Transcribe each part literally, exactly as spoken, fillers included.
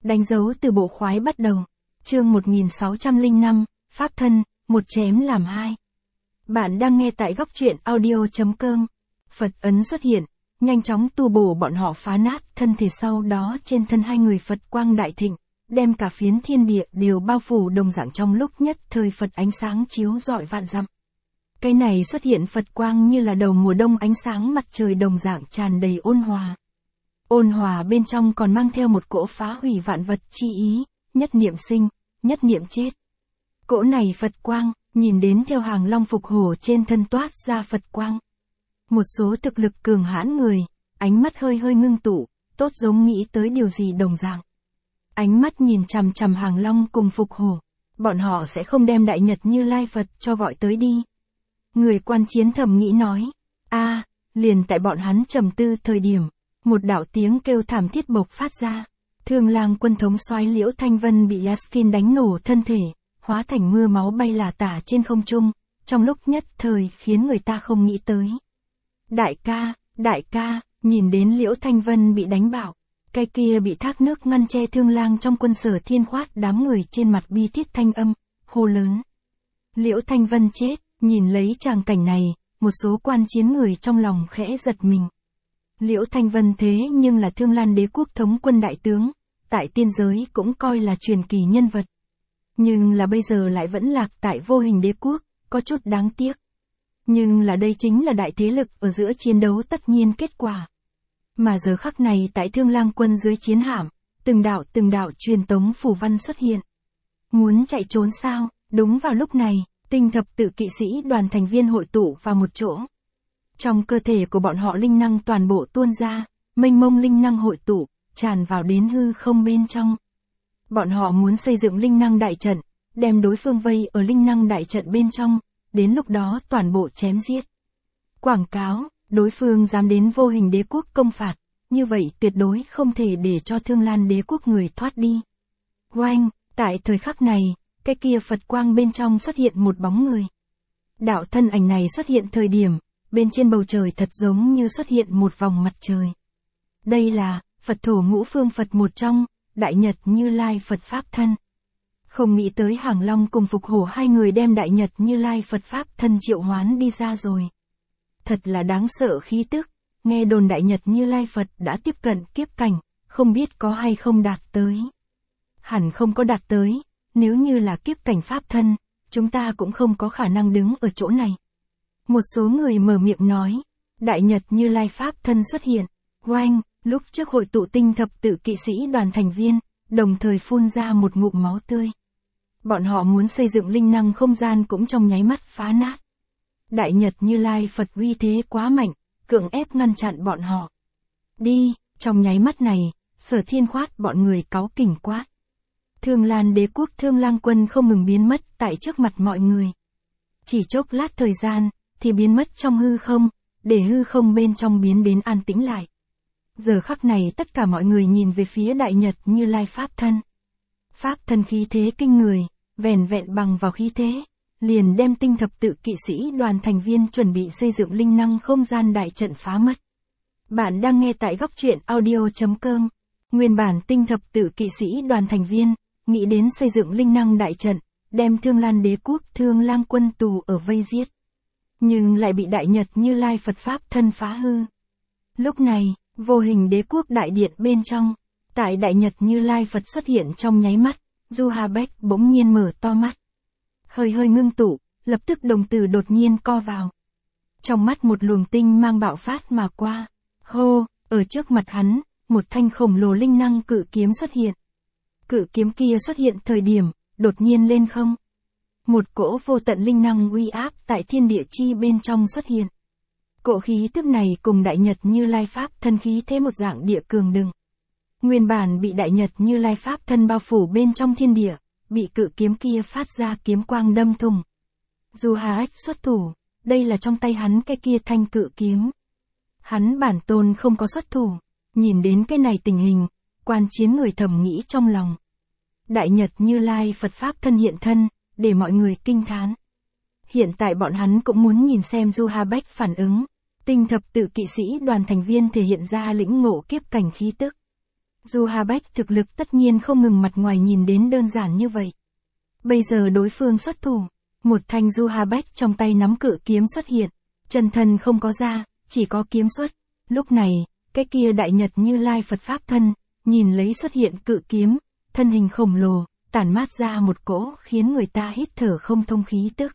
Đánh dấu từ bộ khoái bắt đầu. Chương một nghìn sáu trăm lẻ năm, Pháp thân, một chém làm hai. Bạn đang nghe tại góc truyện audio chấm com. Phật ấn xuất hiện, nhanh chóng tu bổ bọn họ phá nát thân thể, sau đó trên thân hai người Phật quang đại thịnh, đem cả phiến thiên địa đều bao phủ đồng dạng, trong lúc nhất thời Phật ánh sáng chiếu rọi vạn dặm. Cái này xuất hiện Phật quang như là đầu mùa đông ánh sáng mặt trời đồng dạng, tràn đầy ôn hòa. Ôn hòa bên trong còn mang theo một cỗ phá hủy vạn vật chi ý, nhất niệm sinh, nhất niệm chết. Cỗ này Phật quang, nhìn đến theo hàng long phục hổ trên thân toát ra Phật quang. Một số thực lực cường hãn người, ánh mắt hơi hơi ngưng tụ, tốt giống nghĩ tới điều gì đồng dạng. Ánh mắt nhìn chằm chằm hàng long cùng phục hổ, bọn họ sẽ không đem Đại Nhật Như Lai Phật cho gọi tới đi. Người quan chiến thầm nghĩ nói, a, liền tại bọn hắn trầm tư thời điểm, một đạo tiếng kêu thảm thiết bộc phát ra. Thương Lang quân thống soái Liễu Thanh Vân bị Yaskin đánh nổ thân thể, hóa thành mưa máu bay lả tả trên không trung, trong lúc nhất thời khiến người ta không nghĩ tới. Đại ca, đại ca, nhìn đến Liễu Thanh Vân bị đánh bạo, cái kia bị thác nước ngăn che Thương Lang trong quân Sở Thiên khoát đám người trên mặt bi thiết thanh âm, hô lớn. Liễu Thanh Vân chết, nhìn lấy tràng cảnh này, một số quan chiến người trong lòng khẽ giật mình. Liễu Thanh Vân thế nhưng là Thương Lan đế quốc thống quân đại tướng, tại tiên giới cũng coi là truyền kỳ nhân vật. Nhưng là bây giờ lại vẫn lạc tại Vô Hình đế quốc, có chút đáng tiếc. Nhưng là đây chính là đại thế lực ở giữa chiến đấu tất nhiên kết quả. Mà giờ khắc này tại Thương Lang quân dưới chiến hạm, từng đạo từng đạo truyền tống phù văn xuất hiện. Muốn chạy trốn sao? Đúng vào lúc này, tinh thập tự kỵ sĩ đoàn thành viên hội tụ vào một chỗ. Trong cơ thể của bọn họ linh năng toàn bộ tuôn ra, mênh mông linh năng hội tụ, tràn vào đến hư không bên trong. Bọn họ muốn xây dựng linh năng đại trận, đem đối phương vây ở linh năng đại trận bên trong, đến lúc đó toàn bộ chém giết. Quảng cáo, đối phương dám đến Vô Hình đế quốc công phạt, như vậy tuyệt đối không thể để cho Thương Lan đế quốc người thoát đi. Oanh, tại thời khắc này, cái kia Phật quang bên trong xuất hiện một bóng người. Đạo thân ảnh này xuất hiện thời điểm, bên trên bầu trời thật giống như xuất hiện một vòng mặt trời. Đây là Phật thổ ngũ phương Phật một trong, Đại Nhật Như Lai Phật Pháp thân. Không nghĩ tới Hàng Long cùng Phục Hổ hai người đem Đại Nhật Như Lai Phật Pháp thân triệu hoán đi ra rồi. Thật là đáng sợ khí tức, nghe đồn Đại Nhật Như Lai Phật đã tiếp cận kiếp cảnh, không biết có hay không đạt tới. Hẳn không có đạt tới, nếu như là kiếp cảnh Pháp thân, chúng ta cũng không có khả năng đứng ở chỗ này. Một số người mở miệng nói, Đại Nhật Như Lai Pháp thân xuất hiện, oanh, lúc trước hội tụ tinh thập tự kỵ sĩ đoàn thành viên, đồng thời phun ra một ngụm máu tươi. Bọn họ muốn xây dựng linh năng không gian cũng trong nháy mắt phá nát. Đại Nhật Như Lai Phật uy thế quá mạnh, cưỡng ép ngăn chặn bọn họ. Đi, trong nháy mắt này, Sở Thiên khoát bọn người cáu kỉnh quát. Thương Lan đế quốc Thương Lang quân không ngừng biến mất tại trước mặt mọi người. Chỉ chốc lát thời gian, thì biến mất trong hư không, để hư không bên trong biến đến an tĩnh lại. Giờ khắc này tất cả mọi người nhìn về phía Đại Nhật Như Lai Pháp thân. Pháp thân khí thế kinh người, vẻn vẹn bằng vào khí thế, liền đem tinh thập tự kỵ sĩ đoàn thành viên chuẩn bị xây dựng linh năng không gian đại trận phá mất. Bạn đang nghe tại góc truyện audio chấm com. Nguyên bản tinh thập tự kỵ sĩ đoàn thành viên, nghĩ đến xây dựng linh năng đại trận, đem Thương Lan đế quốc Thương Lang quân tù ở vây giết. Nhưng lại bị Đại Nhật Như Lai Phật Pháp thân phá hư. Lúc này, Vô Hình đế quốc đại điện bên trong, tại Đại Nhật Như Lai Phật xuất hiện trong nháy mắt, Du Hà Bách bỗng nhiên mở to mắt. Hơi hơi ngưng tụ, lập tức đồng tử đột nhiên co vào. Trong mắt một luồng tinh mang bạo phát mà qua. Hô, ở trước mặt hắn, một thanh khổng lồ linh năng cự kiếm xuất hiện. Cự kiếm kia xuất hiện thời điểm, đột nhiên lên không. Một cỗ vô tận linh năng uy áp tại thiên địa chi bên trong xuất hiện. Cỗ khí tức này cùng Đại Nhật Như Lai Pháp thân khí thế một dạng địa cường đừng. Nguyên bản bị Đại Nhật Như Lai Pháp thân bao phủ bên trong thiên địa, bị cự kiếm kia phát ra kiếm quang đâm thủng. Dù Hà Ách xuất thủ, đây là trong tay hắn cái kia thanh cự kiếm. Hắn bản tôn không có xuất thủ, nhìn đến cái này tình hình, quan chiến người thầm nghĩ trong lòng. Đại Nhật Như Lai Phật Pháp thân hiện thân, để mọi người kinh thán. Hiện tại bọn hắn cũng muốn nhìn xem Du Ha Bách phản ứng. Tinh thập tự kỵ sĩ đoàn thành viên thể hiện ra lĩnh ngộ kiếp cảnh khí tức. Du Ha Bách thực lực tất nhiên không ngừng mặt ngoài nhìn đến đơn giản như vậy. Bây giờ đối phương xuất thủ, một thanh Du Ha Bách trong tay nắm cự kiếm xuất hiện, chân thân không có ra, chỉ có kiếm xuất. Lúc này, cái kia Đại Nhật Như Lai Phật Pháp thân, nhìn lấy xuất hiện cự kiếm, thân hình khổng lồ, tản mát ra một cỗ khiến người ta hít thở không thông khí tức.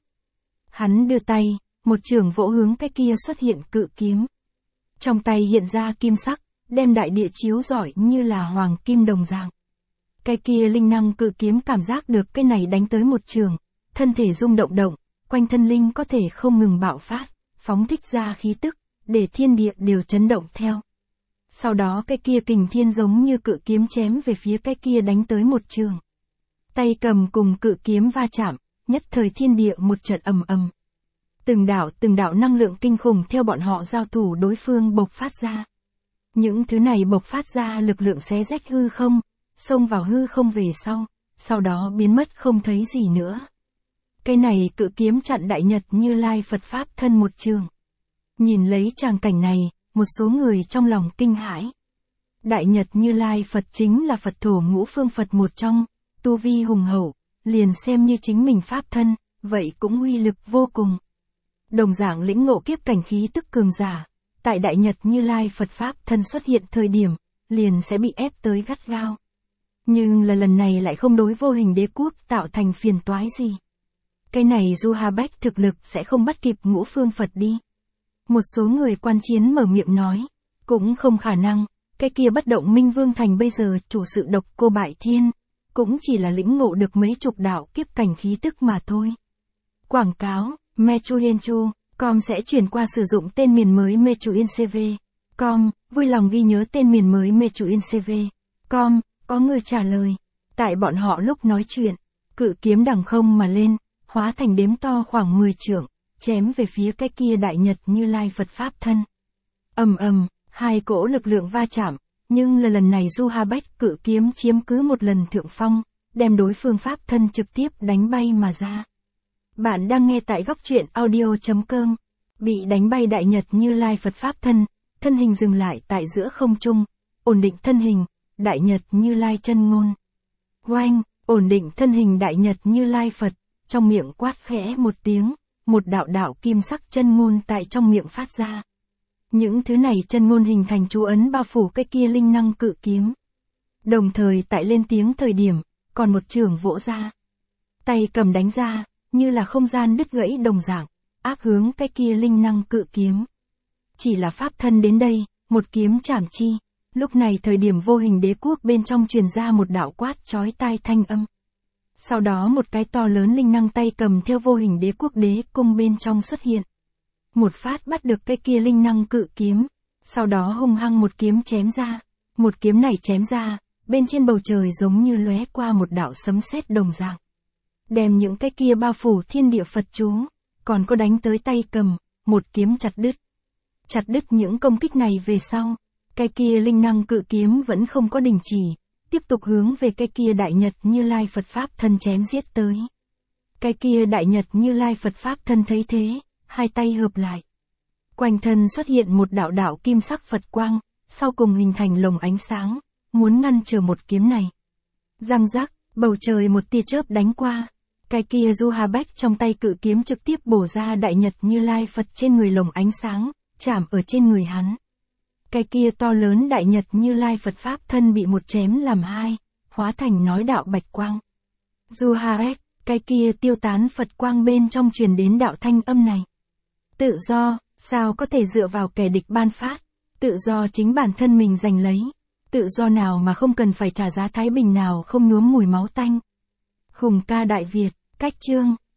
Hắn đưa tay, một trường vỗ hướng cái kia xuất hiện cự kiếm. Trong tay hiện ra kim sắc, đem đại địa chiếu rọi như là hoàng kim đồng dạng. Cái kia linh năng cự kiếm cảm giác được cái này đánh tới một trường, thân thể rung động động, quanh thân linh có thể không ngừng bạo phát, phóng thích ra khí tức, để thiên địa đều chấn động theo. Sau đó cái kia kình thiên giống như cự kiếm chém về phía cái kia đánh tới một trường. Tay cầm cùng cự kiếm va chạm, nhất thời thiên địa một trận ầm ầm. Từng đạo từng đạo năng lượng kinh khủng theo bọn họ giao thủ đối phương bộc phát ra. Những thứ này bộc phát ra lực lượng xé rách hư không, xông vào hư không về sau, sau đó biến mất không thấy gì nữa. Cái này cự kiếm chặn Đại Nhật Như Lai Phật Pháp thân một trường. Nhìn lấy tràng cảnh này, một số người trong lòng kinh hãi. Đại Nhật Như Lai Phật chính là Phật thổ ngũ phương Phật một trong, tu vi hùng hậu, liền xem như chính mình Pháp thân, vậy cũng uy lực vô cùng. Đồng dạng lĩnh ngộ kiếp cảnh khí tức cường giả, tại Đại Nhật Như Lai Phật Pháp thân xuất hiện thời điểm, liền sẽ bị ép tới gắt gao. Nhưng là lần này lại không đối vô hình đế quốc tạo thành phiền toái gì. Cái này Du Ha Bách thực lực sẽ không bắt kịp ngũ phương Phật đi. Một số người quan chiến mở miệng nói, cũng không khả năng, cái kia bất động Minh Vương Thành bây giờ chủ sự độc cô bại thiên, cũng chỉ là lĩnh ngộ được mấy chục đạo kiếp cảnh khí tức mà thôi. Quảng cáo, Mechuyenchu, com sẽ chuyển qua sử dụng tên miền mới Mechuincv. Com, vui lòng ghi nhớ tên miền mới Mechuincv. Com, có người trả lời. Tại bọn họ lúc nói chuyện, cự kiếm đằng không mà lên, hóa thành đếm to khoảng mười trượng, chém về phía cái kia Đại Nhật Như Lai Phật Pháp thân. Ầm ầm, hai cỗ lực lượng va chạm, nhưng là lần này Du Ha Bách cự kiếm chiếm cứ một lần thượng phong, đem đối phương Pháp thân trực tiếp đánh bay mà ra. Bạn đang nghe tại góc truyện audio chấm com. Bị đánh bay Đại Nhật Như Lai Phật Pháp thân, thân hình dừng lại tại giữa không trung, ổn định thân hình, Đại Nhật Như Lai chân ngôn. Oanh, ổn định thân hình Đại Nhật Như Lai Phật, trong miệng quát khẽ một tiếng, một đạo đạo kim sắc chân ngôn tại trong miệng phát ra. Những thứ này chân ngôn hình thành chú ấn bao phủ cái kia linh năng cự kiếm. Đồng thời tại lên tiếng thời điểm, còn một trường vỗ ra. Tay cầm đánh ra, như là không gian đứt gãy đồng dạng, áp hướng cái kia linh năng cự kiếm. Chỉ là Pháp thân đến đây, một kiếm chảm chi. Lúc này thời điểm vô hình đế quốc bên trong truyền ra một đạo quát chói tai thanh âm. Sau đó một cái to lớn linh năng tay cầm theo vô hình đế quốc đế cung bên trong xuất hiện. Một phát bắt được cái kia linh năng cự kiếm, sau đó hung hăng một kiếm chém ra. Một kiếm này chém ra, bên trên bầu trời giống như lóe qua một đạo sấm sét đồng dạng. Đem những cái kia bao phủ thiên địa Phật chú, còn có đánh tới tay cầm, một kiếm chặt đứt. Chặt đứt những công kích này về sau, cái kia linh năng cự kiếm vẫn không có đình chỉ, tiếp tục hướng về cái kia Đại Nhật Như Lai Phật Pháp thân chém giết tới. Cái kia Đại Nhật Như Lai Phật Pháp thân thấy thế, hai tay hợp lại. Quanh thân xuất hiện một đạo đạo kim sắc Phật quang, sau cùng hình thành lồng ánh sáng, muốn ngăn trở một kiếm này. Răng rắc, bầu trời một tia chớp đánh qua. Cái kia Du Ha Bách trong tay cự kiếm trực tiếp bổ ra Đại Nhật Như Lai Phật trên người lồng ánh sáng, chạm ở trên người hắn. Cái kia to lớn Đại Nhật Như Lai Phật Pháp thân bị một chém làm hai, hóa thành nói đạo bạch quang. Du Ha Bách, cái kia tiêu tán Phật quang bên trong truyền đến đạo thanh âm này. Tự do, sao có thể dựa vào kẻ địch ban phát, tự do chính bản thân mình giành lấy, tự do nào mà không cần phải trả giá thái bình nào không nhuốm mùi máu tanh. Hùng ca Đại Việt, cách chương,